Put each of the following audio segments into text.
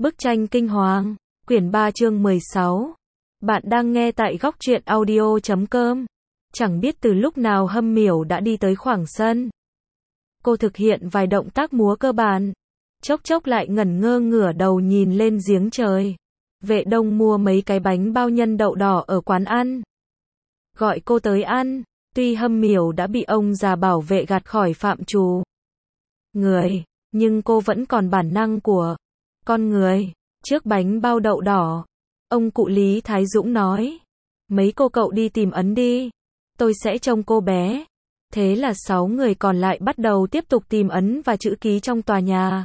Bức tranh kinh hoàng, quyển 3 chương 16. Bạn đang nghe tại góc truyện audio.com. Chẳng biết từ lúc nào Hâm Miểu đã đi tới khoảng sân. Cô thực hiện vài động tác múa cơ bản. Chốc chốc lại ngẩn ngơ ngửa đầu nhìn lên giếng trời. Vệ Đông mua mấy cái bánh bao nhân đậu đỏ ở quán ăn. Gọi cô tới ăn. Tuy Hâm Miểu đã bị ông già bảo vệ gạt khỏi phạm trù người, nhưng cô vẫn còn bản năng của con người. Trước bánh bao đậu đỏ, ông cụ Lý Thái Dũng nói, mấy cô cậu đi tìm ấn đi, tôi sẽ trông cô bé. Thế là 6 người còn lại bắt đầu tiếp tục tìm ấn và chữ ký trong tòa nhà.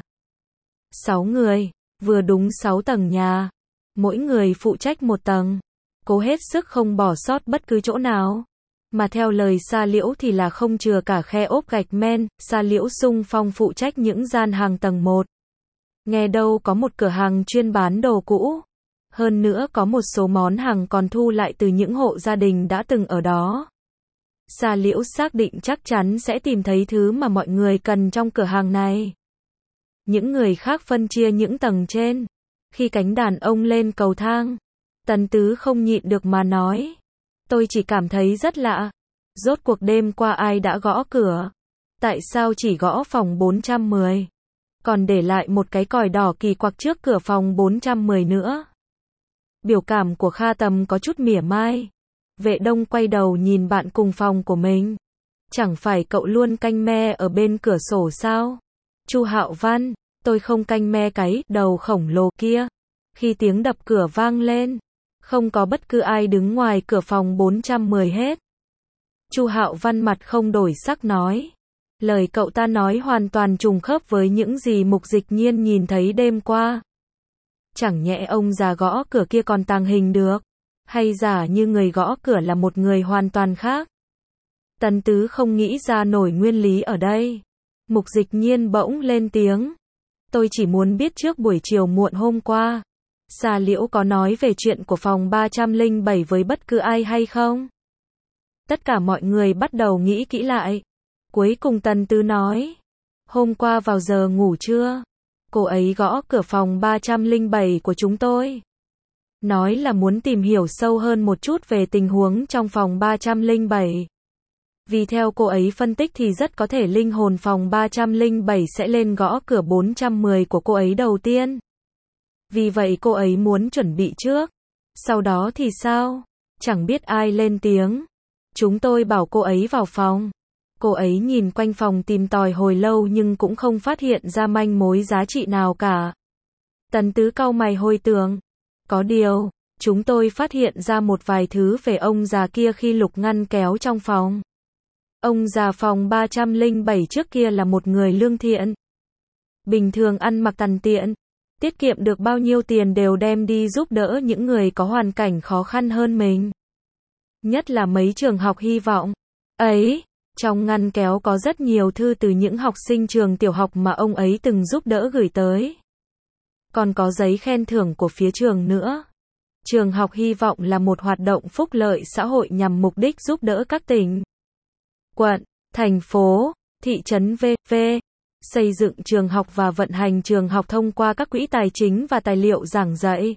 6 người, vừa đúng 6 tầng nhà, mỗi người phụ trách một tầng, cố hết sức không bỏ sót bất cứ chỗ nào. Mà theo lời Sa Liễu thì là không chừa cả khe ốp gạch men. Sa Liễu xung phong phụ trách những gian hàng tầng 1. Nghe đâu có một cửa hàng chuyên bán đồ cũ. Hơn nữa có một số món hàng còn thu lại từ những hộ gia đình đã từng ở đó. Sa Liễu xác định chắc chắn sẽ tìm thấy thứ mà mọi người cần trong cửa hàng này. Những người khác phân chia những tầng trên. Khi cánh đàn ông lên cầu thang, Tần Tứ không nhịn được mà nói, tôi chỉ cảm thấy rất lạ. Rốt cuộc đêm qua ai đã gõ cửa? Tại sao chỉ gõ phòng 410? Còn để lại một cái còi đỏ kỳ quặc trước cửa phòng 410 nữa. Biểu cảm của Kha Tầm có chút mỉa mai. Vệ Đông quay đầu nhìn bạn cùng phòng của mình. Chẳng phải cậu luôn canh me ở bên cửa sổ sao? Chu Hạo Văn, tôi không canh me cái đầu khổng lồ kia. Khi tiếng đập cửa vang lên, không có bất cứ ai đứng ngoài cửa phòng 410 hết. Chu Hạo Văn mặt không đổi sắc nói. Lời cậu ta nói hoàn toàn trùng khớp với những gì Mục Dịch Nhiên nhìn thấy đêm qua. Chẳng nhẽ ông già gõ cửa kia còn tàng hình được? Hay giả như người gõ cửa là một người hoàn toàn khác? Tần Tứ không nghĩ ra nổi nguyên lý ở đây. Mục Dịch Nhiên bỗng lên tiếng. Tôi chỉ muốn biết trước buổi chiều muộn hôm qua, Sa Liễu có nói về chuyện của phòng 307 với bất cứ ai hay không? Tất cả mọi người bắt đầu nghĩ kỹ lại. Cuối cùng Tần Tứ nói, hôm qua vào giờ ngủ trưa, cô ấy gõ cửa phòng 307 của chúng tôi. Nói là muốn tìm hiểu sâu hơn một chút về tình huống trong phòng 307. Vì theo cô ấy phân tích thì rất có thể linh hồn phòng 307 sẽ lên gõ cửa 410 của cô ấy đầu tiên. Vì vậy cô ấy muốn chuẩn bị trước. Sau đó thì sao? Chẳng biết ai lên tiếng. Chúng tôi bảo cô ấy vào phòng. Cô ấy nhìn quanh phòng tìm tòi hồi lâu nhưng cũng không phát hiện ra manh mối giá trị nào cả. Tần Tứ cau mày hồi tưởng. Có điều, chúng tôi phát hiện ra một vài thứ về ông già kia khi lục ngăn kéo trong phòng. Ông già phòng 307 trước kia là một người lương thiện. Bình thường ăn mặc tằn tiện. Tiết kiệm được bao nhiêu tiền đều đem đi giúp đỡ những người có hoàn cảnh khó khăn hơn mình. Nhất là mấy trường học hy vọng. Ấy, trong ngăn kéo có rất nhiều thư từ những học sinh trường tiểu học mà ông ấy từng giúp đỡ gửi tới. Còn có giấy khen thưởng của phía trường nữa. Trường học hy vọng là một hoạt động phúc lợi xã hội nhằm mục đích giúp đỡ các tỉnh, quận, thành phố, thị trấn v.v. xây dựng trường học và vận hành trường học thông qua các quỹ tài chính và tài liệu giảng dạy.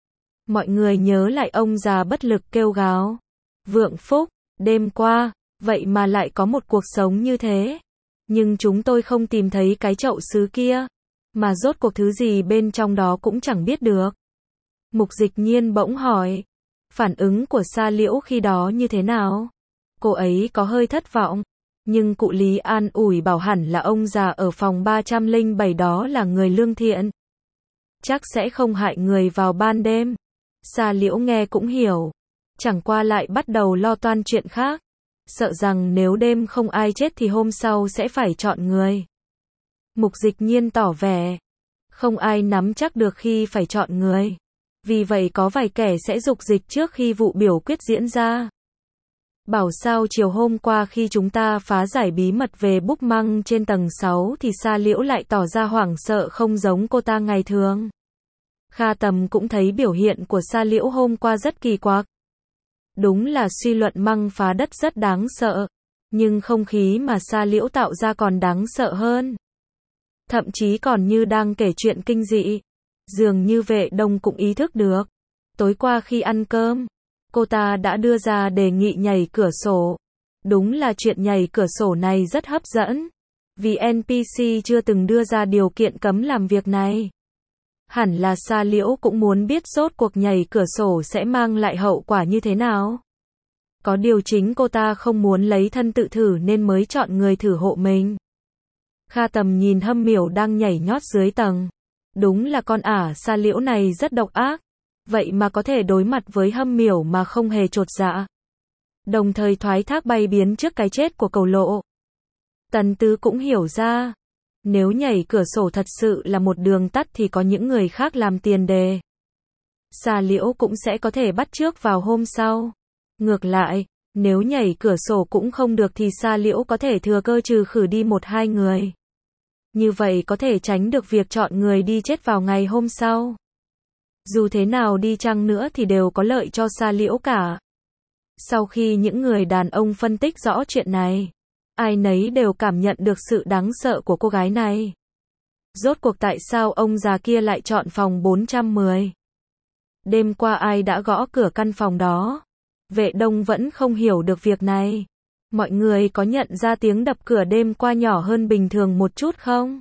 Mọi người nhớ lại ông già bất lực kêu gào. Vượng phúc, đêm qua, vậy mà lại có một cuộc sống như thế. Nhưng chúng tôi không tìm thấy cái chậu sứ kia. Mà rốt cuộc thứ gì bên trong đó cũng chẳng biết được. Mục Dịch Nhiên bỗng hỏi. Phản ứng của Sa Liễu khi đó như thế nào? Cô ấy có hơi thất vọng. Nhưng cụ Lý an ủi bảo hẳn là ông già ở phòng 307 đó là người lương thiện. Chắc sẽ không hại người vào ban đêm. Sa Liễu nghe cũng hiểu. Chẳng qua lại bắt đầu lo toan chuyện khác. Sợ rằng nếu đêm không ai chết thì hôm sau sẽ phải chọn người. Mục Dịch Nhiên tỏ vẻ. Không ai nắm chắc được khi phải chọn người. Vì vậy có vài kẻ sẽ dục dịch trước khi vụ biểu quyết diễn ra. Bảo sao chiều hôm qua khi chúng ta phá giải bí mật về búp măng trên tầng 6 thì Sa Liễu lại tỏ ra hoảng sợ không giống cô ta ngày thường. Kha Tầm cũng thấy biểu hiện của Sa Liễu hôm qua rất kỳ quặc. Đúng là suy luận măng phá đất rất đáng sợ. Nhưng không khí mà Sa Liễu tạo ra còn đáng sợ hơn. Thậm chí còn như đang kể chuyện kinh dị. Dường như Vệ Đông cũng ý thức được. Tối qua khi ăn cơm, cô ta đã đưa ra đề nghị nhảy cửa sổ. Đúng là chuyện nhảy cửa sổ này rất hấp dẫn. Vì NPC chưa từng đưa ra điều kiện cấm làm việc này. Hẳn là Sa Liễu cũng muốn biết rốt cuộc nhảy cửa sổ sẽ mang lại hậu quả như thế nào. Có điều chính cô ta không muốn lấy thân tự thử nên mới chọn người thử hộ mình. Kha Tầm nhìn Hâm Miểu đang nhảy nhót dưới tầng. Đúng là con ả Sa Liễu này rất độc ác. Vậy mà có thể đối mặt với Hâm Miểu mà không hề chột dạ. Đồng thời thoái thác bay biến trước cái chết của Cầu Lộ. Tần Tứ cũng hiểu ra. Nếu nhảy cửa sổ thật sự là một đường tắt thì có những người khác làm tiền đề. Sa Liễu cũng sẽ có thể bắt chước vào hôm sau. Ngược lại, nếu nhảy cửa sổ cũng không được thì Sa Liễu có thể thừa cơ trừ khử đi 1-2 người. Như vậy có thể tránh được việc chọn người đi chết vào ngày hôm sau. Dù thế nào đi chăng nữa thì đều có lợi cho Sa Liễu cả. Sau khi những người đàn ông phân tích rõ chuyện này, ai nấy đều cảm nhận được sự đáng sợ của cô gái này. Rốt cuộc tại sao ông già kia lại chọn phòng 410? Đêm qua ai đã gõ cửa căn phòng đó? Vệ Đông vẫn không hiểu được việc này. Mọi người có nhận ra tiếng đập cửa đêm qua nhỏ hơn bình thường một chút không?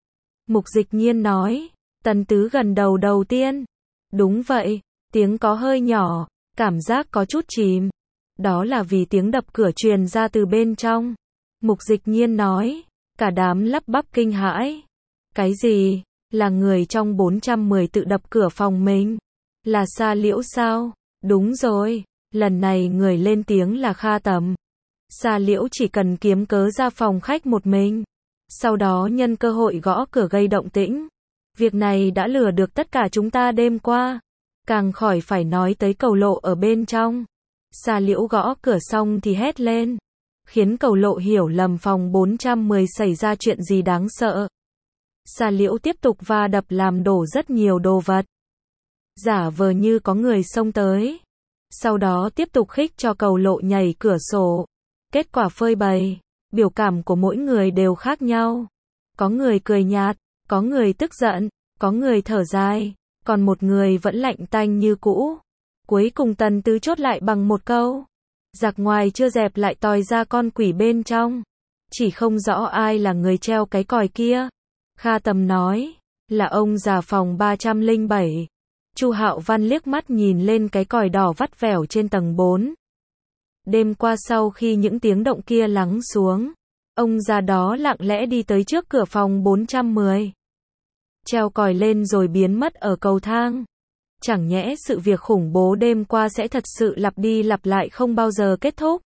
Mục Dịch Nhiên nói. Tần Tứ gần đầu tiên. Đúng vậy, tiếng có hơi nhỏ, cảm giác có chút chìm. Đó là vì tiếng đập cửa truyền ra từ bên trong. Mục Dịch Nhiên nói. Cả đám lắp bắp kinh hãi. Cái gì? Là người trong 410 tự đập cửa phòng mình? Là Sa Liễu sao? Đúng rồi, lần này người lên tiếng là Kha Tầm. Sa Liễu chỉ cần kiếm cớ ra phòng khách một mình. Sau đó nhân cơ hội gõ cửa gây động tĩnh. Việc này đã lừa được tất cả chúng ta đêm qua. Càng khỏi phải nói tới Cầu Lộ ở bên trong. Sa Liễu gõ cửa xong thì hét lên. Khiến Cầu Lộ hiểu lầm phòng 410 xảy ra chuyện gì đáng sợ. Sa Liễu tiếp tục va đập làm đổ rất nhiều đồ vật. Giả vờ như có người xông tới. Sau đó tiếp tục khích cho Cầu Lộ nhảy cửa sổ. Kết quả phơi bày. Biểu cảm của mỗi người đều khác nhau. Có người cười nhạt, có người tức giận, có người thở dài, còn một người vẫn lạnh tanh như cũ. Cuối cùng Tần Tứ chốt lại bằng một câu. Giặc ngoài chưa dẹp lại tòi ra con quỷ bên trong. Chỉ không rõ ai là người treo cái còi kia. Kha Tầm nói, là ông già phòng 307. Chu Hạo Văn liếc mắt nhìn lên cái còi đỏ vắt vẻo trên tầng 4. Đêm qua sau khi những tiếng động kia lắng xuống, ông già đó lặng lẽ đi tới trước cửa phòng 410. Treo còi lên rồi biến mất ở cầu thang. Chẳng nhẽ sự việc khủng bố đêm qua sẽ thật sự lặp đi lặp lại không bao giờ kết thúc?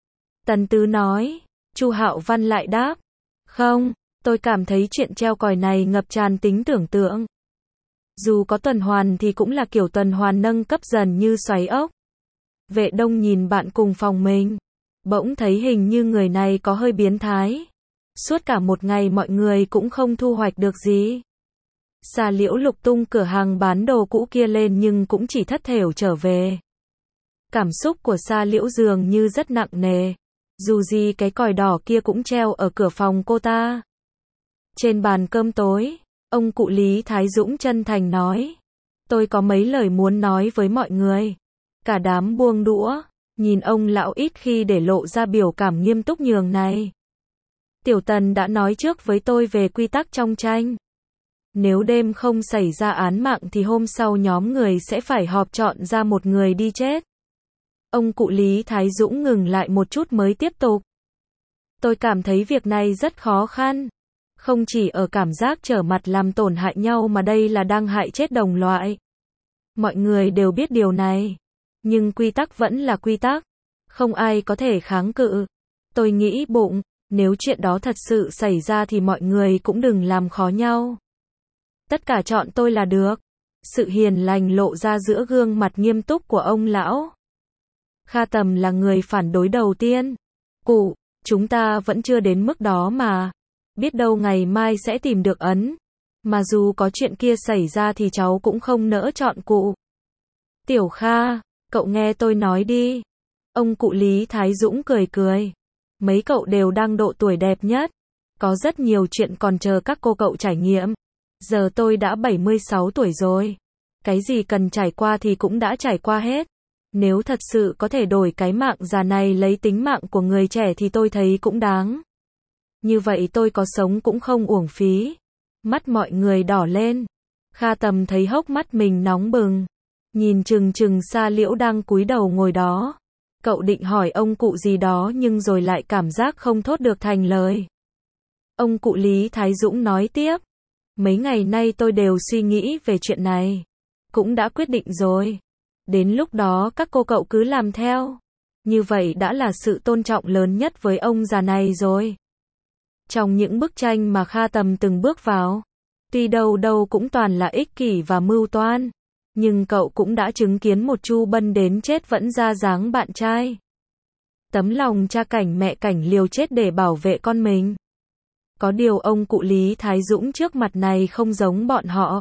Tần Tứ nói. Chu Hạo Văn lại đáp. Không, tôi cảm thấy chuyện treo còi này ngập tràn tính tưởng tượng. Dù có tuần hoàn thì cũng là kiểu tuần hoàn nâng cấp dần như xoáy ốc. Vệ Đông nhìn bạn cùng phòng mình. Bỗng thấy hình như người này có hơi biến thái. Suốt cả một ngày mọi người cũng không thu hoạch được gì. Sa Liễu lục tung cửa hàng bán đồ cũ kia lên nhưng cũng chỉ thất thểu trở về. Cảm xúc của Sa Liễu dường như rất nặng nề. Dù gì cái còi đỏ kia cũng treo ở cửa phòng cô ta. Trên bàn cơm tối, ông cụ Lý Thái Dũng chân thành nói. Tôi có mấy lời muốn nói với mọi người. Cả đám buông đũa, nhìn ông lão ít khi để lộ ra biểu cảm nghiêm túc nhường này. Tiểu Tần đã nói trước với tôi về quy tắc trong tranh. Nếu đêm không xảy ra án mạng thì hôm sau nhóm người sẽ phải họp chọn ra một người đi chết. Ông cụ Lý Thái Dũng ngừng lại một chút mới tiếp tục. Tôi cảm thấy việc này rất khó khăn. Không chỉ ở cảm giác trở mặt làm tổn hại nhau mà đây là đang hại chết đồng loại. Mọi người đều biết điều này. Nhưng quy tắc vẫn là quy tắc. Không ai có thể kháng cự. Tôi nghĩ bụng, nếu chuyện đó thật sự xảy ra thì mọi người cũng đừng làm khó nhau. Tất cả chọn tôi là được. Sự hiền lành lộ ra giữa gương mặt nghiêm túc của ông lão. Kha Tầm là người phản đối đầu tiên. Cụ, chúng ta vẫn chưa đến mức đó mà. Biết đâu ngày mai sẽ tìm được ấn. Mà dù có chuyện kia xảy ra thì cháu cũng không nỡ chọn cụ. Tiểu Kha, cậu nghe tôi nói đi. Ông cụ Lý Thái Dũng cười cười. Mấy cậu đều đang độ tuổi đẹp nhất. Có rất nhiều chuyện còn chờ các cô cậu trải nghiệm. Giờ tôi đã 76 tuổi rồi. Cái gì cần trải qua thì cũng đã trải qua hết. Nếu thật sự có thể đổi cái mạng già này lấy tính mạng của người trẻ thì tôi thấy cũng đáng. Như vậy tôi có sống cũng không uổng phí. Mắt mọi người đỏ lên. Kha Tầm thấy hốc mắt mình nóng bừng. Nhìn chừng chừng Sa Liễu đang cúi đầu ngồi đó. Cậu định hỏi ông cụ gì đó nhưng rồi lại cảm giác không thốt được thành lời. Ông cụ Lý Thái Dũng nói tiếp. Mấy ngày nay tôi đều suy nghĩ về chuyện này. Cũng đã quyết định rồi. Đến lúc đó các cô cậu cứ làm theo. Như vậy đã là sự tôn trọng lớn nhất với ông già này rồi. Trong những bức tranh mà Kha Tầm từng bước vào, tuy đâu đâu cũng toàn là ích kỷ và mưu toan, nhưng cậu cũng đã chứng kiến một Chu Bân đến chết vẫn ra dáng bạn trai. Tấm lòng cha cảnh mẹ cảnh liều chết để bảo vệ con mình. Có điều ông cụ Lý Thái Dũng trước mặt này không giống bọn họ.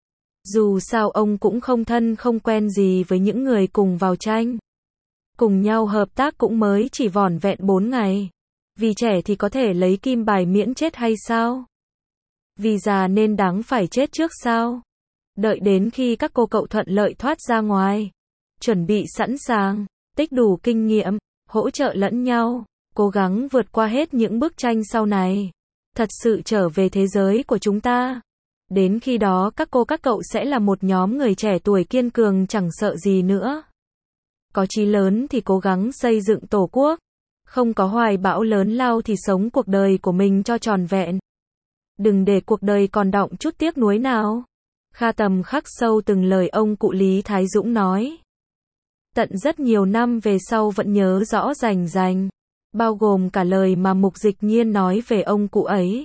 Dù sao ông cũng không thân không quen gì với những người cùng vào tranh. Cùng nhau hợp tác cũng mới chỉ vỏn vẹn 4 ngày. Vì trẻ thì có thể lấy kim bài miễn chết hay sao? Vì già nên đáng phải chết trước sao? Đợi đến khi các cô cậu thuận lợi thoát ra ngoài. Chuẩn bị sẵn sàng, tích đủ kinh nghiệm, hỗ trợ lẫn nhau, cố gắng vượt qua hết những bức tranh sau này. Thật sự trở về thế giới của chúng ta. Đến khi đó các cô các cậu sẽ là một nhóm người trẻ tuổi kiên cường chẳng sợ gì nữa. Có chí lớn thì cố gắng xây dựng tổ quốc. Không có hoài bão lớn lao thì sống cuộc đời của mình cho tròn vẹn. Đừng để cuộc đời còn đọng chút tiếc nuối nào. Kha Tầm khắc sâu từng lời ông cụ Lý Thái Dũng nói. Tận rất nhiều năm về sau vẫn nhớ rõ rành rành. Bao gồm cả lời mà Mục Dịch Nhiên nói về ông cụ ấy.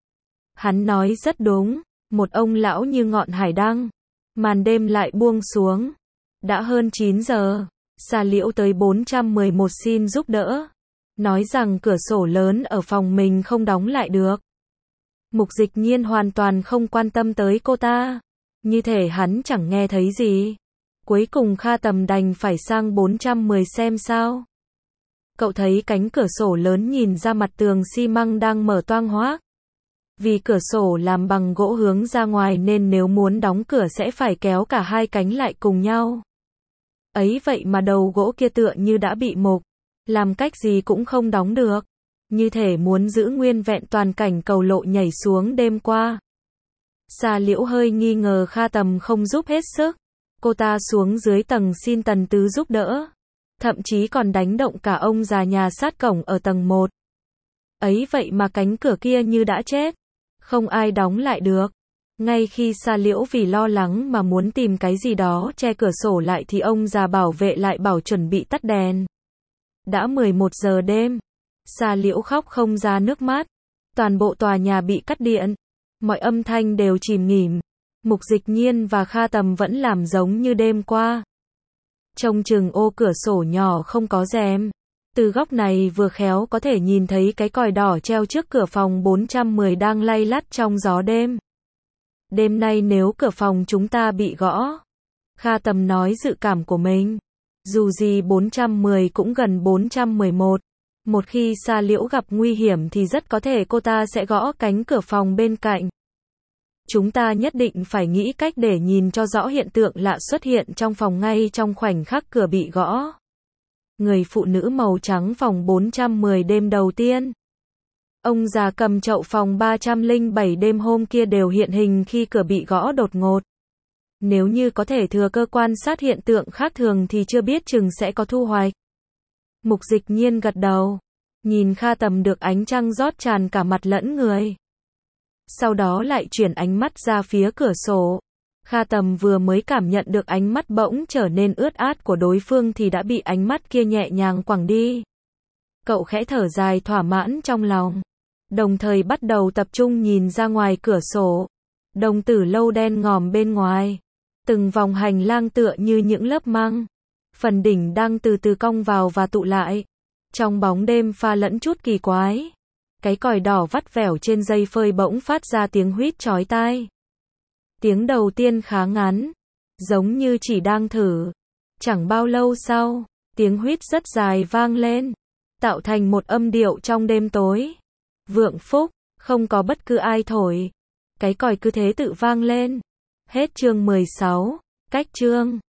Hắn nói rất đúng. Một ông lão như ngọn hải đăng. Màn đêm lại buông xuống. Đã hơn 9 giờ. Sa Liễu tới 411 xin giúp đỡ. Nói rằng cửa sổ lớn ở phòng mình không đóng lại được. Mục Dịch Nhiên hoàn toàn không quan tâm tới cô ta. Như thể hắn chẳng nghe thấy gì. Cuối cùng Kha Tầm đành phải sang 410 xem sao. Cậu thấy cánh cửa sổ lớn nhìn ra mặt tường xi măng đang mở toang hoác. Vì cửa sổ làm bằng gỗ hướng ra ngoài nên nếu muốn đóng cửa sẽ phải kéo cả hai cánh lại cùng nhau. Ấy vậy mà đầu gỗ kia tựa như đã bị mục. Làm cách gì cũng không đóng được. Như thể muốn giữ nguyên vẹn toàn cảnh cầu lộ nhảy xuống đêm qua. Sa Liễu hơi nghi ngờ Kha Tầm không giúp hết sức. Cô ta xuống dưới tầng xin Tần Tứ giúp đỡ. Thậm chí còn đánh động cả ông già nhà sát cổng ở tầng 1. Ấy vậy mà cánh cửa kia như đã chết. Không ai đóng lại được. Ngay khi Sa Liễu vì lo lắng mà muốn tìm cái gì đó che cửa sổ lại thì ông già bảo vệ lại bảo chuẩn bị tắt đèn. Đã 11 giờ đêm. Sa Liễu khóc không ra nước mắt. Toàn bộ tòa nhà bị cắt điện. Mọi âm thanh đều chìm nghỉm. Mục Dịch Nhiên và Kha Tầm vẫn làm giống như đêm qua. Trông chừng ô cửa sổ nhỏ không có rèm. Từ góc này vừa khéo có thể nhìn thấy cái còi đỏ treo trước cửa phòng 410 đang lay lắt trong gió đêm. Đêm nay nếu cửa phòng chúng ta bị gõ. Kha Tầm nói dự cảm của mình. Dù gì 410 cũng gần 411. Một khi Sa Liễu gặp nguy hiểm thì rất có thể cô ta sẽ gõ cánh cửa phòng bên cạnh. Chúng ta nhất định phải nghĩ cách để nhìn cho rõ hiện tượng lạ xuất hiện trong phòng ngay trong khoảnh khắc cửa bị gõ. Người phụ nữ màu trắng phòng 410 đêm đầu tiên. Ông già cầm chậu phòng 307 đêm hôm kia đều hiện hình khi cửa bị gõ đột ngột. Nếu như có thể thừa cơ quan sát hiện tượng khác thường thì chưa biết chừng sẽ có thu hoạch. Mục Dịch Nhiên gật đầu. Nhìn Kha Tầm được ánh trăng rót tràn cả mặt lẫn người. Sau đó lại chuyển ánh mắt ra phía cửa sổ. Kha Tầm vừa mới cảm nhận được ánh mắt bỗng trở nên ướt át của đối phương thì đã bị ánh mắt kia nhẹ nhàng quẳng đi. Cậu khẽ thở dài thỏa mãn trong lòng. Đồng thời bắt đầu tập trung nhìn ra ngoài cửa sổ. Đồng tử lâu đen ngòm bên ngoài. Từng vòng hành lang tựa như những lớp măng. Phần đỉnh đang từ từ cong vào và tụ lại. Trong bóng đêm pha lẫn chút kỳ quái. Cái còi đỏ vắt vẻo trên dây phơi bỗng phát ra tiếng huýt chói tai. Tiếng đầu tiên khá ngắn. Giống như chỉ đang thử. Chẳng bao lâu sau, tiếng huýt rất dài vang lên. Tạo thành một âm điệu trong đêm tối. Vượng phúc, không có bất cứ ai thổi. Cái còi cứ thế tự vang lên. Hết chương 16. Cách chương